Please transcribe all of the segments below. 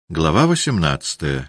Глава 18.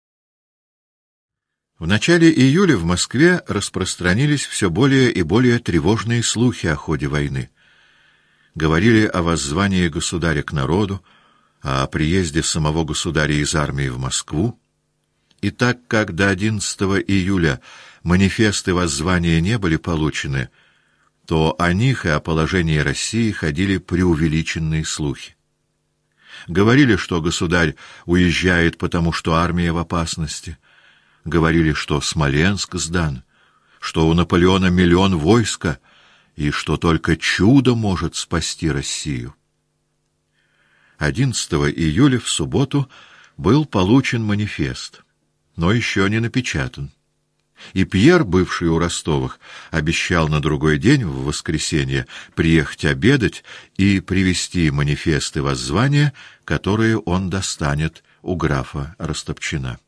В начале июля в Москве распространились все более и более тревожные слухи о ходе войны. Говорили о воззвании государя к народу, о приезде самого государя из армии в Москву. И так как до 11 июля манифесты воззвания не были получены, то о них и о положении России ходили преувеличенные слухи. Говорили, что государь уезжает, потому что армия в опасности. Говорили, что Смоленск сдан, что у Наполеона 1 000 000 войска, и что только чудо может спасти Россию. 11 июля, в субботу, был получен манифест, но еще не напечатан. И Пьер, бывший у Ростовых, обещал на другой день, в воскресенье, приехать обедать и привезти манифесты воззвания, которые он достанет у графа Растопчина.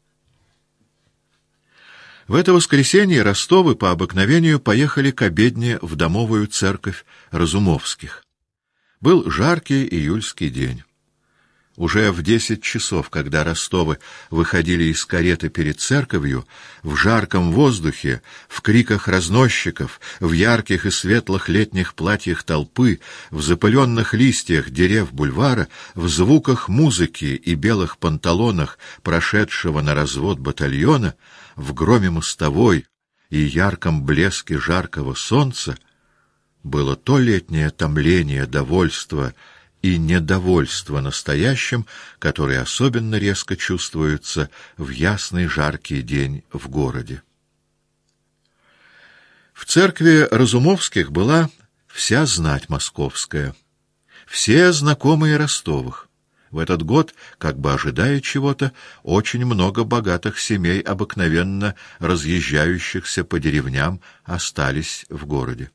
В это воскресенье Ростовы по обыкновению поехали к обедне в домовую церковь Разумовских. Был жаркий июльский день. Уже в 10 часов, когда Ростовы выходили из кареты перед церковью, в жарком воздухе, в криках разносчиков, в ярких и светлых летних платьях толпы, в запыленных листьях дерев бульвара, в звуках музыки и белых панталонах прошедшего на развод батальона, в громе мостовой и ярком блеске жаркого солнца, было то летнее томление, довольство и недовольство настоящим, которое особенно резко чувствуется в ясный жаркий день в городе. В церкви Разумовских была вся знать московская, все знакомые Ростовых. В этот год, как бы ожидая чего-то, очень много богатых семей, обыкновенно разъезжающихся по деревням, остались в городе.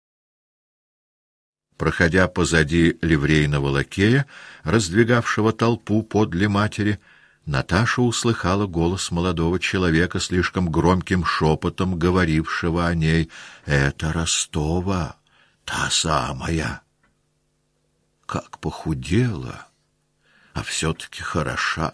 Проходя позади ливрейного лакея, раздвигавшего толпу подле матери, Наташа услыхала голос молодого человека, слишком громким шепотом говорившего о ней: «Это Ростова, та самая! Как похудела, а все-таки хороша!»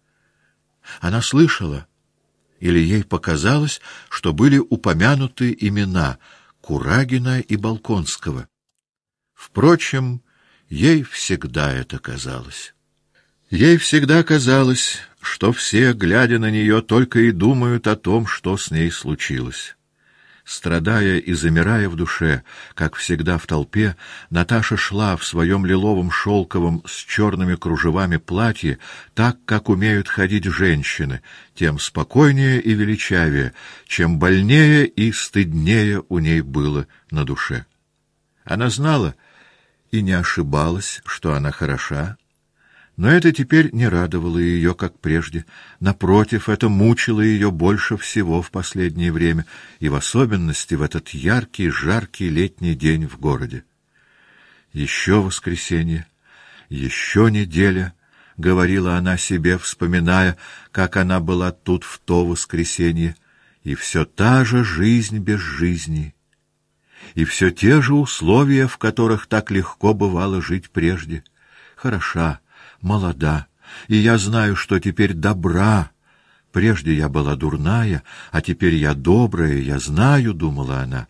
Она слышала, или ей показалось, что были упомянуты имена Курагина и Болконского. Впрочем, ей всегда это казалось. Ей всегда казалось, что все, глядя на нее, только и думают о том, что с ней случилось. Страдая и замирая в душе, как всегда в толпе, Наташа шла в своем лиловом шелковом с черными кружевами платье, так, как умеют ходить женщины, тем спокойнее и величавее, чем больнее и стыднее у ней было на душе. Она знала и не ошибалась, что она хороша, но это теперь не радовало ее, как прежде. Напротив, это мучило ее больше всего в последнее время, и в особенности в этот яркий, жаркий летний день в городе. «Еще воскресенье, еще неделя», — говорила она себе, вспоминая, как она была тут в то воскресенье, и все та же жизнь без жизни. И все те же условия, в которых так легко бывало жить прежде. Хороша, молода, и я знаю, что теперь добра. Прежде я была дурная, а теперь я добрая, я знаю, — думала она.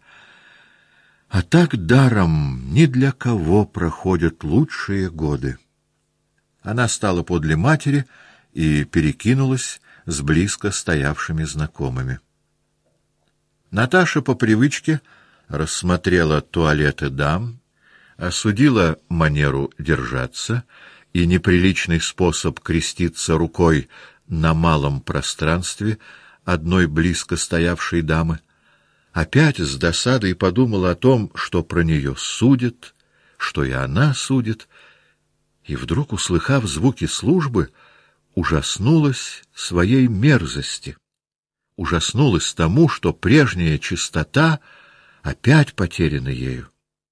А так даром ни для кого проходят лучшие годы. Она стала подле матери и перекинулась с близко стоявшими знакомыми. Наташа по привычке рассмотрела туалеты дам, осудила манеру держаться и неприличный способ креститься рукой на малом пространстве одной близко стоявшей дамы. Опять с досадой подумала о том, что про нее судят, что и она судит, и вдруг, услыхав звуки службы, ужаснулась своей мерзости, ужаснулась тому, что прежняя чистота опять потеряна ею.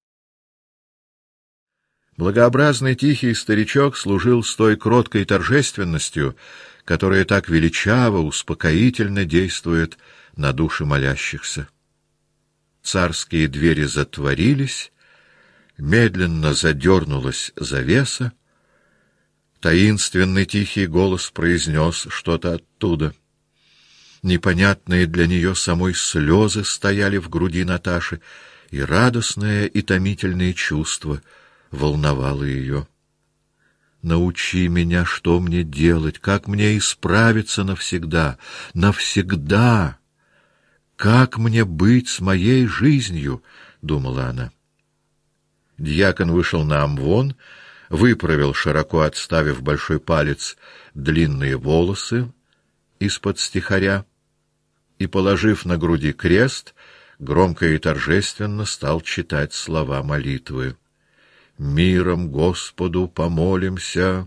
Благообразный тихий старичок служил с той кроткой торжественностью, которая так величаво, успокоительно действует на души молящихся. Царские двери затворились, медленно задернулась завеса, Таинственный тихий голос произнес что-то оттуда. Непонятные для нее самой слезы стояли в груди Наташи, и радостное и томительное чувство волновало ее. «Научи меня, что мне делать, как мне исправиться навсегда, навсегда! Как мне быть с моей жизнью?» — думала она. Дьякон вышел на амвон, выправил, широко отставив большой палец, длинные волосы из-под стихаря и, положив на груди крест, громко и торжественно стал читать слова молитвы. «Миром Господу помолимся,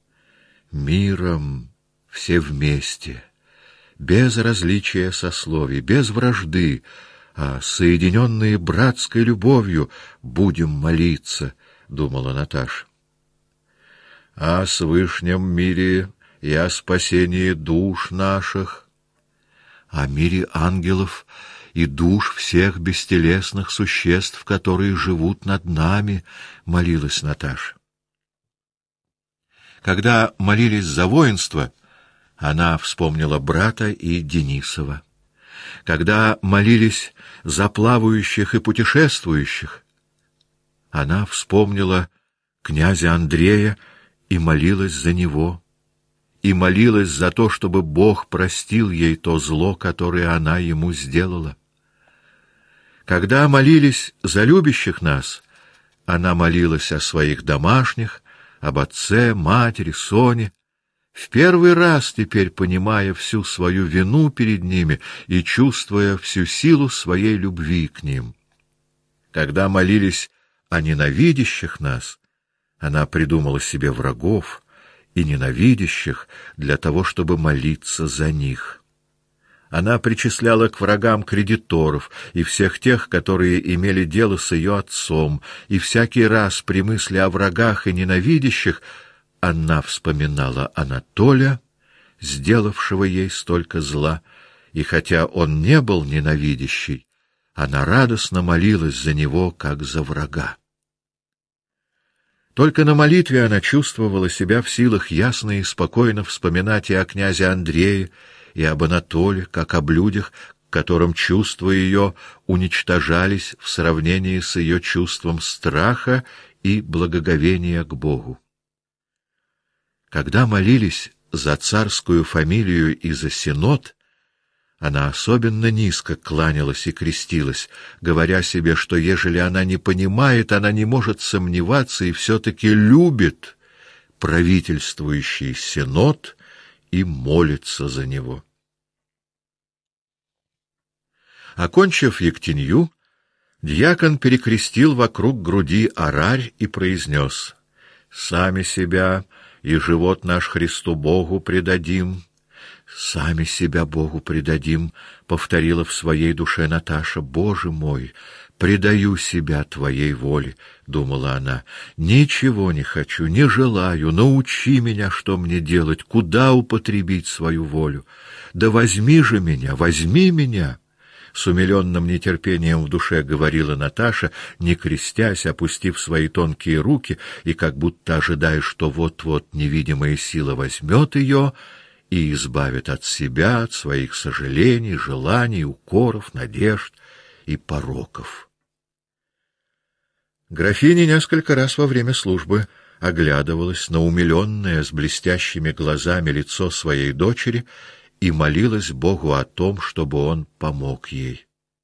миром все вместе, без различия сословий, без вражды, а соединенные братской любовью будем молиться», — думала Наташа. «О свышнем мире и о спасении душ наших, о мире ангелов и душ всех бестелесных существ, которые живут над нами», — молилась Наташа. Когда молились за воинство, она вспомнила брата и Денисова. Когда молились за плавающих и путешествующих, она вспомнила князя Андрея и молилась за него, и молилась за то, чтобы Бог простил ей то зло, которое она ему сделала. Когда молились за любящих нас, она молилась о своих домашних, об отце, матери, Соне, в первый раз теперь понимая всю свою вину перед ними и чувствуя всю силу своей любви к ним. Когда молились о ненавидящих нас, она придумала себе врагов и ненавидящих для того, чтобы молиться за них. Она причисляла к врагам кредиторов и всех тех, которые имели дело с ее отцом, и всякий раз при мысли о врагах и ненавидящих она вспоминала Анатолия, сделавшего ей столько зла, и хотя он не был ненавидящий, она радостно молилась за него, как за врага. Только на молитве она чувствовала себя в силах ясно и спокойно вспоминать и о князе Андрее, и об Анатоле, как об людях, к которым чувства ее уничтожались в сравнении с ее чувством страха и благоговения к Богу. Когда молились за царскую фамилию и за синод, она особенно низко кланялась и крестилась, говоря себе, что ежели она не понимает, она не может сомневаться и все-таки любит правительствующий синод и молится за него. Окончив ектенью, дьякон перекрестил вокруг груди орарь и произнес: «Сами себя и живот наш Христу Богу предадим». «Сами себя Богу предадим», — повторила в своей душе Наташа. «Боже мой, предаю себя Твоей воле», — думала она. «Ничего не хочу, не желаю, научи меня, что мне делать, куда употребить свою волю. Да возьми же меня, возьми меня». С умиленным нетерпением в душе говорила Наташа, не крестясь, опустив свои тонкие руки, и как будто ожидая, что вот-вот невидимая сила возьмет ее и избавит от себя, от своих сожалений, желаний, укоров, надежд и пороков. Графиня несколько раз во время службы оглядывалась на умиленное с блестящими глазами лицо своей дочери и молилась Богу о том, чтобы он помог ей.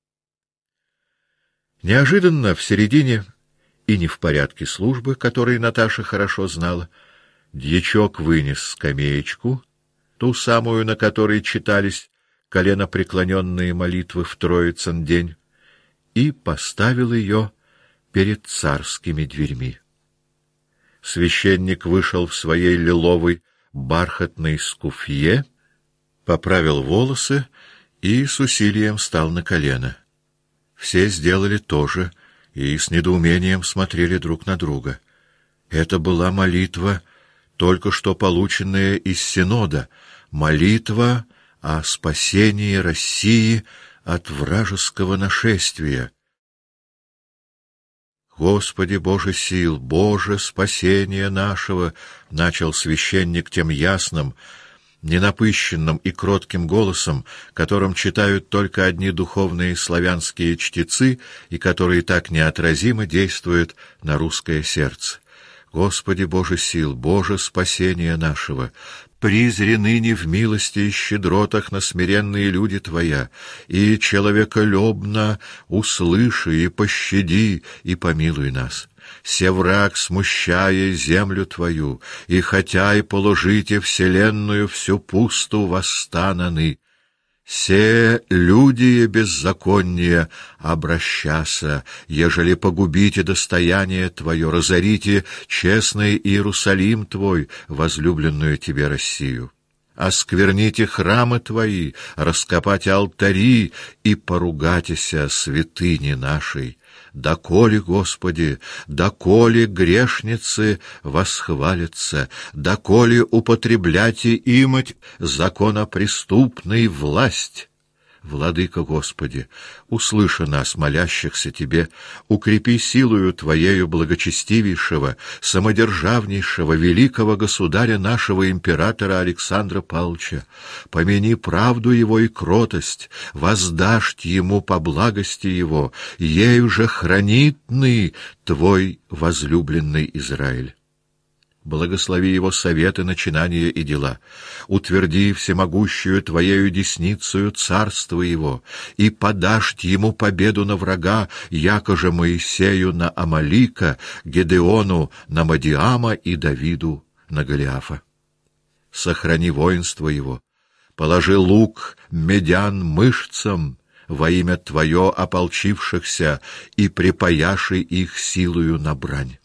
Неожиданно в середине и не в порядке службы, который Наташа хорошо знала, дьячок вынес скамеечку, ту самую, на которой читались коленопреклоненные молитвы в Троицын день, и поставил ее перед царскими дверьми. Священник вышел в своей лиловой бархатной скуфье, поправил волосы и с усилием встал на колено. Все сделали то же и с недоумением смотрели друг на друга. Это была молитва, только что полученная из Синода, молитва о спасении России от вражеского нашествия. Господи, Боже сил, Боже спасения нашего, начал священник тем ясным, ненапыщенным и кротким голосом, которым читают только одни духовные славянские чтецы и который так неотразимо действует на русское сердце. Господи, Боже сил, Боже спасения нашего, призри ныне в милости и щедротах на смиренные люди Твоя, и человеколюбно услыши и пощади и помилуй нас. Се враг, смущая землю Твою, и хотя и положите вселенную всю пусту восстананы. Се люди беззаконнее обращаса, ежели погубите достояние Твое, разорите честный Иерусалим Твой, возлюбленную Тебе Россию. Оскверните храмы Твои, раскопайте алтари и поругайтеся святыни нашей. Доколе, Господи, доколе грешницы восхвалятся, доколе употребляйте имать законопреступной власть. Владыка Господи, услыши нас, молящихся Тебе, укрепи силою Твоею благочестивейшего, самодержавнейшего, великого государя нашего императора Александра Павловича, помяни правду его и кротость, воздашь ему по благости его, ею же хранитный Твой возлюбленный Израиль. Благослови его советы, начинания и дела. Утверди всемогущую Твоею десницею царство его, и подашь ему победу на врага, яко же Моисею на Амалика, Гедеону на Мадиама и Давиду на Голиафа. Сохрани воинство его, положи лук медян мышцам во имя Твое ополчившихся, и припаяши их силою на брань.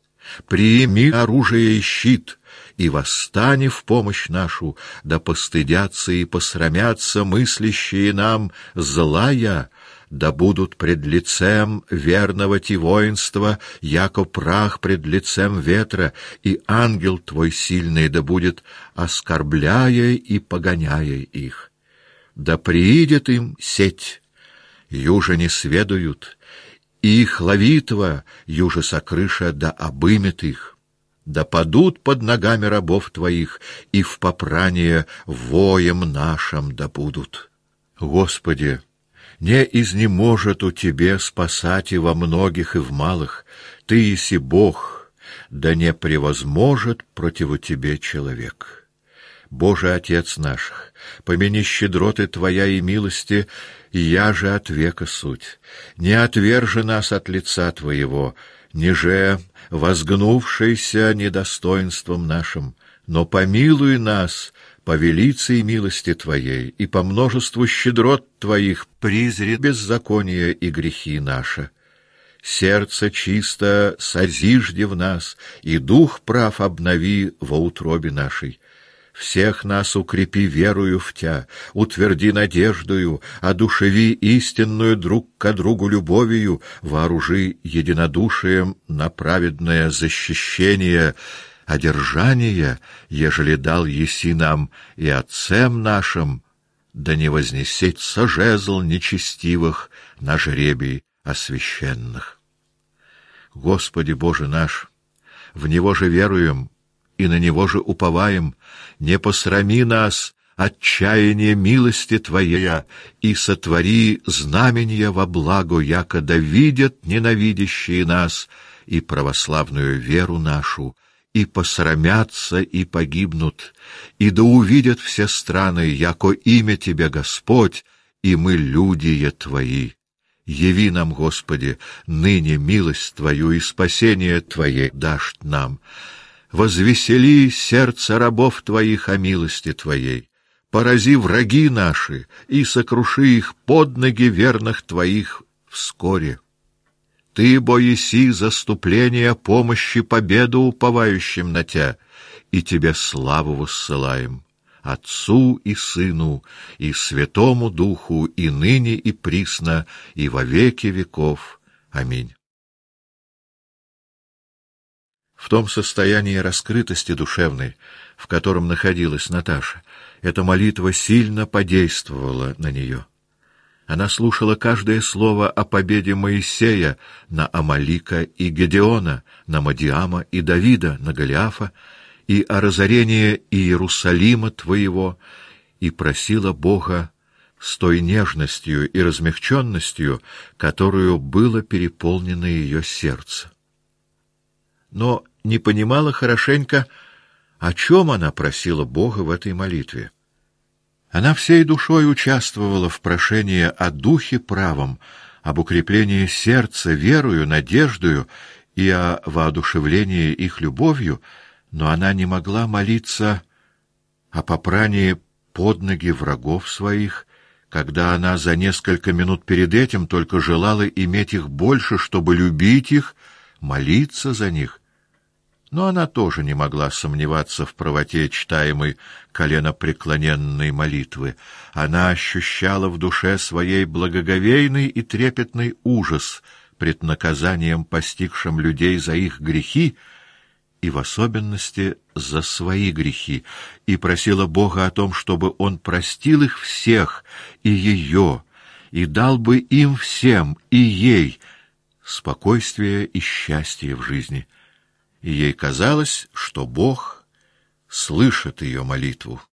Прими оружие и щит, и восстань в помощь нашу, да постыдятся и посрамятся мыслящие нам злая, да будут пред лицем верного ти воинства, яко прах пред лицем ветра, и ангел Твой сильный да будет оскорбляя и погоняя их. Да приидет им сеть, юже не сведают, и их ловитва, юже сокрыша, да обымет их, да падут под ногами рабов Твоих, и в попрание воем нашим да будут. Господи, не изнеможет у Тебе спасать и во многих, и в малых, Ты еси Бог, да не превозможет противу Тебе человек. Боже, Отец наших, помяни щедроты Твоя и милости, я же от века суть. Не отвержи нас от лица Твоего, ниже возгнувшийся недостоинством нашим, но помилуй нас по велицей милости Твоей, и по множеству щедрот Твоих призри беззакония и грехи наши. Сердце чисто созижди в нас, и дух прав обнови во утробе нашей. Всех нас укрепи верою в Тя, утверди надеждою, одушеви истинную друг ко другу любовью, вооружи единодушием на праведное защищение, одержание, ежели дал еси нам и отцем нашим, да не вознесется жезл нечестивых на жребий освященных. Господи Боже наш, в Него же веруем, и на Него же уповаем, не посрами нас отчаяние милости Твоей, и сотвори знамения во благо, яко да видят ненавидящие нас и православную веру нашу, и посрамятся и погибнут, и да увидят все страны, яко имя Тебе, Господь, и мы люди Твои. Яви нам, Господи, ныне милость Твою и спасение Твое дашь нам. Возвесели сердце рабов Твоих о милости Твоей, порази враги наши и сокруши их под ноги верных Твоих вскоре. Ты, бо еси заступление помощи победу уповающим на Тя, и Тебе славу воссылаем, Отцу и Сыну, и Святому Духу, и ныне, и присно, и во веки веков. Аминь. В том состоянии раскрытости душевной, в котором находилась Наташа, эта молитва сильно подействовала на нее. Она слушала каждое слово о победе Моисея на Амалика и Гедеона, на Мадиама и Давида, на Голиафа, и о разорении Иерусалима твоего, и просила Бога с той нежностью и размягченностью, которую было переполнено ее сердце. Но не понимала хорошенько, о чем она просила Бога в этой молитве. Она всей душой участвовала в прошении о духе правом, об укреплении сердца верою, надеждою и о воодушевлении их любовью, но она не могла молиться о попрании под ноги врагов своих, когда она за несколько минут перед этим только желала иметь их больше, чтобы любить их, молиться за них. Но она тоже не могла сомневаться в правоте читаемой коленопреклоненной молитвы. Она ощущала в душе своей благоговейный и трепетный ужас пред наказанием, постигшим людей за их грехи, и в особенности за свои грехи, и просила Бога о том, чтобы Он простил их всех, и ее, и дал бы им всем, и ей, спокойствие и счастье в жизни. И ей казалось, что Бог слышит ее молитву.